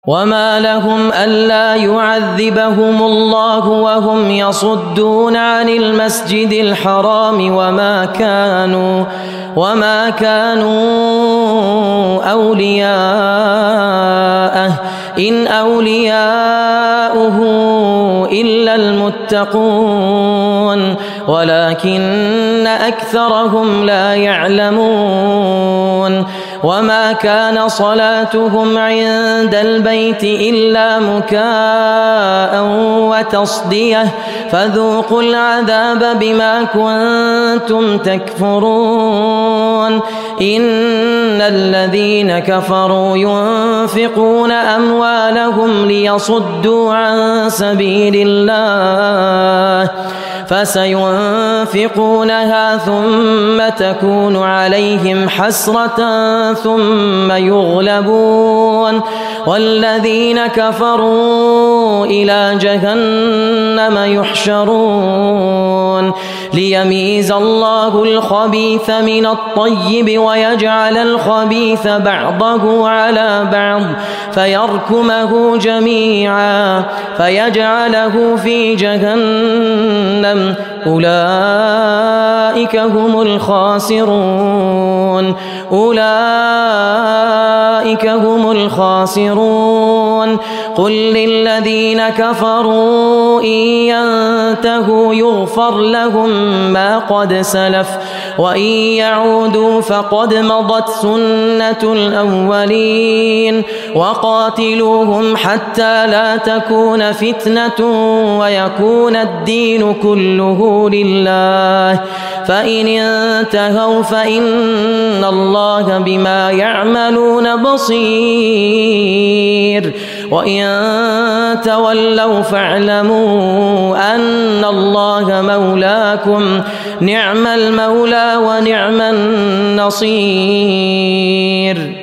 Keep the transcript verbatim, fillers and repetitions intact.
وما لهم ألا يعذبهم الله وهم يصدون عن المسجد الحرام وما كانوا وما كانوا أولياءه إن أولياؤه إلا المتقون ولكن أكثرهم لا يعلمون وما كان صلاتهم عند البيت إلا مكاء وتصدية فذوقوا العذاب بما كنتم تكفرون إن الذين كفروا ينفقون أموالهم ليصدوا عن سبيل الله فسينفقونها ثم تكون عليهم حسرة ثم يغلبون والذين كفروا إلى جهنم يحشرون ليميز الله الخبيث من الطيب ويجعل الخبيث بعضه على بعض فيركمه جميعا فيجعله في جهنم أولئك هم الخاسرون أولئك هم الخاسرون قل للذين كفروا إن ينتهوا يغفر لهم ما قد سلف وإن يعودوا فقد مضت سنة الأولين وقاتلوهم حتى لا تكون فتنة ويكون الدين كله لله فإن انتهوا فإن الله بما يعملون بصير وإن تولوا فاعلموا أن الله مولاكم نعم المولى ونعم النصير.